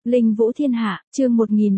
Linh Vũ Thiên Hạ, chương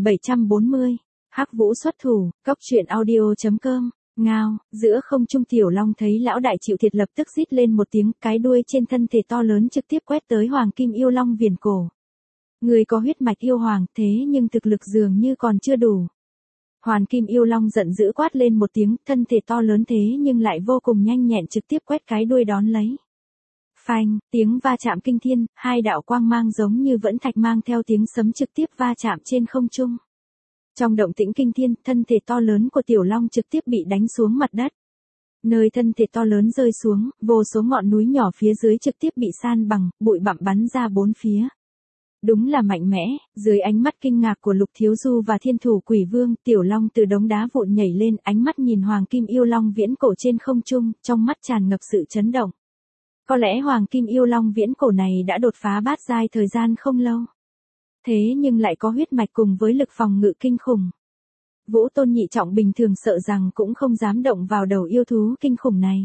1740. Hắc Vũ xuất thủ, cốc truyện audio.com. Ngao, giữa không trung Tiểu Long thấy lão đại chịu thiệt lập tức rít lên một tiếng, cái đuôi trên thân thể to lớn trực tiếp quét tới Hoàng Kim Yêu Long viền cổ. Người có huyết mạch yêu hoàng, thế nhưng thực lực dường như còn chưa đủ. Hoàng Kim Yêu Long giận dữ quát lên một tiếng, thân thể to lớn thế nhưng lại vô cùng nhanh nhẹn trực tiếp quét cái đuôi đón lấy. Phanh, tiếng va chạm kinh thiên, hai đạo quang mang giống như vẫn thạch mang theo tiếng sấm trực tiếp va chạm trên không trung. Trong động tĩnh kinh thiên, thân thể to lớn của Tiểu Long trực tiếp bị đánh xuống mặt đất. Nơi thân thể to lớn rơi xuống, vô số ngọn núi nhỏ phía dưới trực tiếp bị san bằng, bụi bặm bắn ra bốn phía. Đúng là mạnh mẽ, dưới ánh mắt kinh ngạc của Lục Thiếu Du và Thiên Thủ Quỷ Vương, Tiểu Long từ đống đá vụn nhảy lên, ánh mắt nhìn Hoàng Kim Yêu Long viễn cổ trên không trung, trong mắt tràn ngập sự chấn động. Có lẽ Hoàng Kim Yêu Long viễn cổ này đã đột phá bát giai thời gian không lâu. Thế nhưng lại có huyết mạch cùng với lực phòng ngự kinh khủng. Vũ Tôn nhị trọng bình thường sợ rằng cũng không dám động vào đầu yêu thú kinh khủng này.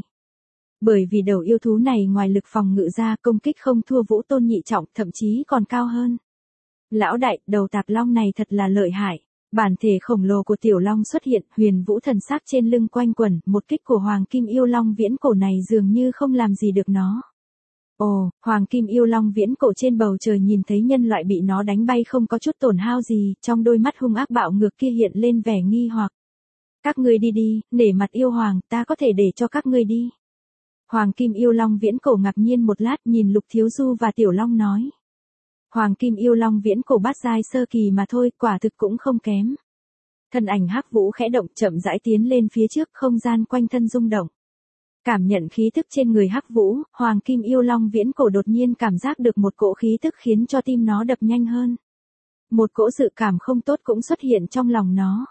Bởi vì đầu yêu thú này ngoài lực phòng ngự ra công kích không thua Vũ Tôn nhị trọng, thậm chí còn cao hơn. Lão đại, đầu tạc long này thật là lợi hại. Bản thể khổng lồ của Tiểu Long xuất hiện, huyền vũ thần sắc trên lưng quanh quẩn, một kích của Hoàng Kim Yêu Long viễn cổ này dường như không làm gì được nó. Ồ, Hoàng Kim Yêu Long viễn cổ trên bầu trời nhìn thấy nhân loại bị nó đánh bay không có chút tổn hao gì, trong đôi mắt hung ác bạo ngược kia hiện lên vẻ nghi hoặc. Các ngươi đi đi, nể mặt yêu hoàng, ta có thể để cho các ngươi đi. Hoàng Kim Yêu Long viễn cổ ngạc nhiên một lát nhìn Lục Thiếu Du và Tiểu Long nói. Hoàng Kim Yêu Long viễn cổ bát giai sơ kỳ mà thôi, quả thực cũng không kém. Thân ảnh Hắc Vũ khẽ động chậm rãi tiến lên phía trước, không gian quanh thân rung động. Cảm nhận khí tức trên người Hắc Vũ, Hoàng Kim Yêu Long viễn cổ đột nhiên cảm giác được một cỗ khí tức khiến cho tim nó đập nhanh hơn. Một cỗ dự cảm không tốt cũng xuất hiện trong lòng nó.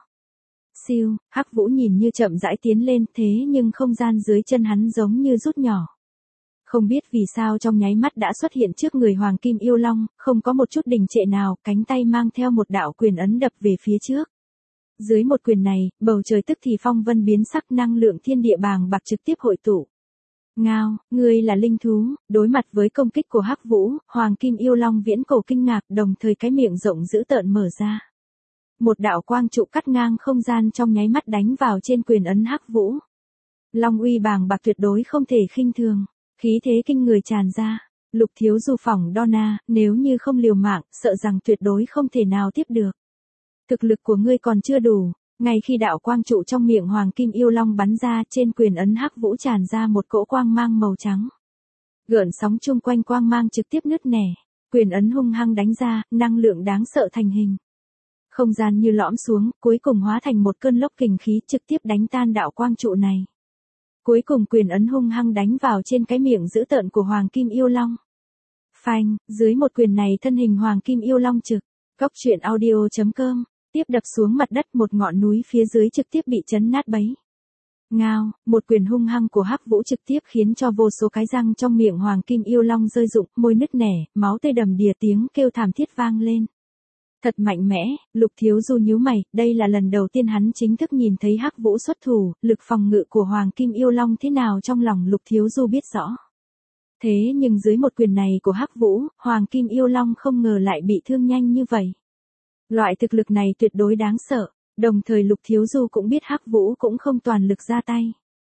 Siêu, Hắc Vũ nhìn như chậm rãi tiến lên thế nhưng không gian dưới chân hắn giống như rút nhỏ. Không biết vì sao trong nháy mắt đã xuất hiện trước người Hoàng Kim Yêu Long, không có một chút đình trệ nào, cánh tay mang theo một đạo quyền ấn đập về phía trước. Dưới một quyền này, bầu trời tức thì phong vân biến sắc, năng lượng thiên địa bàng bạc trực tiếp hội tụ. Ngao, ngươi là linh thú, đối mặt với công kích của Hắc Vũ, Hoàng Kim Yêu Long viễn cổ kinh ngạc, đồng thời cái miệng rộng dữ tợn mở ra. Một đạo quang trụ cắt ngang không gian trong nháy mắt đánh vào trên quyền ấn Hắc Vũ. Long uy bàng bạc tuyệt đối không thể khinh thường, khí thế kinh người tràn ra. Lục Thiếu Du phỏng đo na, nếu như không liều mạng, sợ rằng tuyệt đối không thể nào tiếp được. Thực lực của ngươi còn chưa đủ. Ngay khi đạo quang trụ trong miệng Hoàng Kim Yêu Long bắn ra, trên quyền ấn Hắc Vũ tràn ra một cỗ quang mang màu trắng. Gợn sóng chung quanh quang mang trực tiếp nứt nẻ, quyền ấn hung hăng đánh ra, năng lượng đáng sợ thành hình. Không gian như lõm xuống, cuối cùng hóa thành một cơn lốc kình khí trực tiếp đánh tan đạo quang trụ này. Cuối cùng quyền ấn hung hăng đánh vào trên cái miệng dữ tợn của Hoàng Kim Yêu Long. Phanh, dưới một quyền này thân hình Hoàng Kim Yêu Long trực, cốc truyện audio.com, tiếp đập xuống mặt đất, một ngọn núi phía dưới trực tiếp bị chấn nát bấy. Ngao, một quyền hung hăng của Hắc Vũ trực tiếp khiến cho vô số cái răng trong miệng Hoàng Kim Yêu Long rơi rụng, môi nứt nẻ, máu tươi đầm đìa, tiếng kêu thảm thiết vang lên. Thật mạnh mẽ, Lục Thiếu Du nhíu mày, đây là lần đầu tiên hắn chính thức nhìn thấy Hắc Vũ xuất thủ, lực phòng ngự của Hoàng Kim Yêu Long thế nào trong lòng Lục Thiếu Du biết rõ. Thế nhưng dưới một quyền này của Hắc Vũ, Hoàng Kim Yêu Long không ngờ lại bị thương nhanh như vậy. Loại thực lực này tuyệt đối đáng sợ, đồng thời Lục Thiếu Du cũng biết Hắc Vũ cũng không toàn lực ra tay.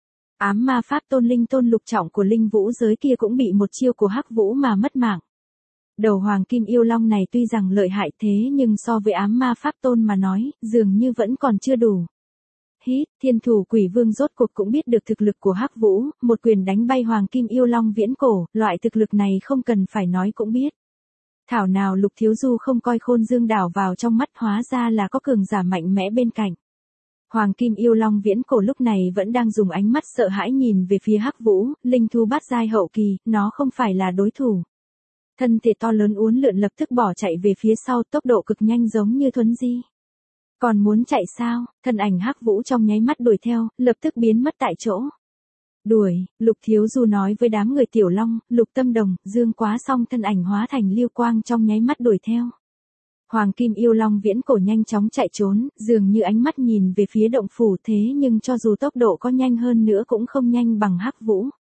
Ám ma pháp tôn linh tôn lục trọng của linh vũ giới kia cũng bị một chiêu của Hắc Vũ mà mất mạng. Đầu Hoàng Kim Yêu Long này tuy rằng lợi hại thế nhưng so với ám ma pháp tôn mà nói, dường như vẫn còn chưa đủ. Hít, Thiên Thủ Quỷ Vương rốt cuộc cũng biết được thực lực của Hắc Vũ, một quyền đánh bay Hoàng Kim Yêu Long viễn cổ, loại thực lực này không cần phải nói cũng biết. Thảo nào Lục Thiếu Du không coi Khôn Dương đảo vào trong mắt, hóa ra là có cường giả mạnh mẽ bên cạnh. Hoàng Kim Yêu Long viễn cổ lúc này vẫn đang dùng ánh mắt sợ hãi nhìn về phía Hắc Vũ, linh thú bát giai hậu kỳ, nó không phải là đối thủ. Thân thể to lớn uốn lượn lập tức bỏ chạy về phía sau, tốc độ cực nhanh giống như thuấn di. Còn muốn chạy sao? Thân ảnh Hắc Vũ trong nháy mắt đuổi theo, lập tức biến mất tại chỗ. Đuổi, Lục Thiếu Du nói với đám người Tiểu Long, Lục Tâm Đồng, Dương Quá xong thân ảnh hóa thành lưu quang trong nháy mắt đuổi theo. Hoàng Kim Yêu Long viễn cổ nhanh chóng chạy trốn, dường như ánh mắt nhìn về phía động phủ thế nhưng cho dù tốc độ có nhanh hơn nữa cũng không nhanh bằng Hắc Vũ.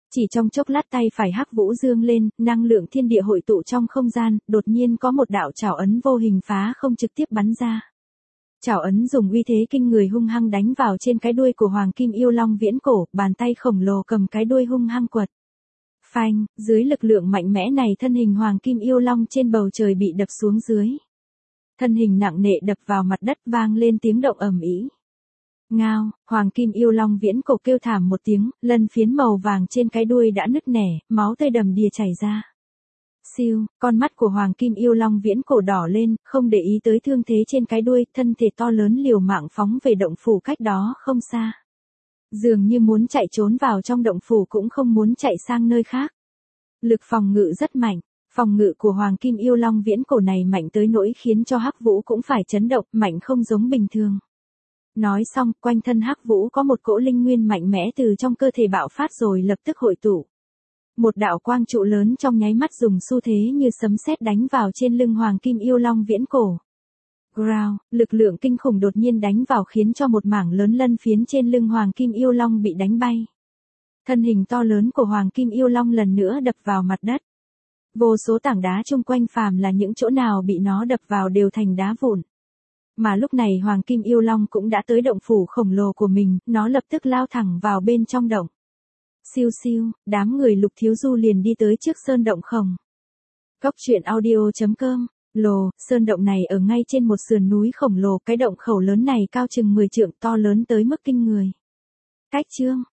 Chỉ trong chốc lát tay phải Hắc Vũ dương lên, năng lượng thiên địa hội tụ trong không gian, đột nhiên có một đạo trảo ấn vô hình phá không trực tiếp bắn ra. Trảo ấn dùng uy thế kinh người hung hăng đánh vào trên cái đuôi của Hoàng Kim Yêu Long viễn cổ, bàn tay khổng lồ cầm cái đuôi hung hăng quật. Phanh, dưới lực lượng mạnh mẽ này thân hình Hoàng Kim Yêu Long trên bầu trời bị đập xuống dưới. Thân hình nặng nề đập vào mặt đất vang lên tiếng động ầm ĩ. Ngao, Hoàng Kim Yêu Long viễn cổ kêu thảm một tiếng, lân phiến màu vàng trên cái đuôi đã nứt nẻ, máu tươi đầm đìa chảy ra. Siêu, con mắt của Hoàng Kim Yêu Long viễn cổ đỏ lên, không để ý tới thương thế trên cái đuôi, thân thể to lớn liều mạng phóng về động phủ cách đó không xa. Dường như muốn chạy trốn vào trong động phủ cũng không muốn chạy sang nơi khác. Lực phòng ngự rất mạnh, phòng ngự của Hoàng Kim Yêu Long viễn cổ này mạnh tới nỗi khiến cho Hắc Vũ cũng phải chấn động, mạnh không giống bình thường. Nói xong, quanh thân Hắc Vũ có một cỗ linh nguyên mạnh mẽ từ trong cơ thể bạo phát rồi lập tức hội tụ. Một đạo quang trụ lớn trong nháy mắt dùng xu thế như sấm sét đánh vào trên lưng Hoàng Kim Yêu Long viễn cổ. Ground, lực lượng kinh khủng đột nhiên đánh vào khiến cho một mảng lớn lân phiến trên lưng Hoàng Kim Yêu Long bị đánh bay. Thân hình to lớn của Hoàng Kim Yêu Long lần nữa đập vào mặt đất. Vô số tảng đá chung quanh phàm là những chỗ nào bị nó đập vào đều thành đá vụn. Mà lúc này Hoàng Kim Yêu Long cũng đã tới động phủ khổng lồ của mình, nó lập tức lao thẳng vào bên trong động. Siêu siêu, đám người Lục Thiếu Du liền đi tới trước sơn động khổng. Góc truyện audio.com. Sơn động này ở ngay trên một sườn núi khổng lồ, cái động khẩu lớn này cao chừng 10 trượng, to lớn tới mức kinh người. Cách chương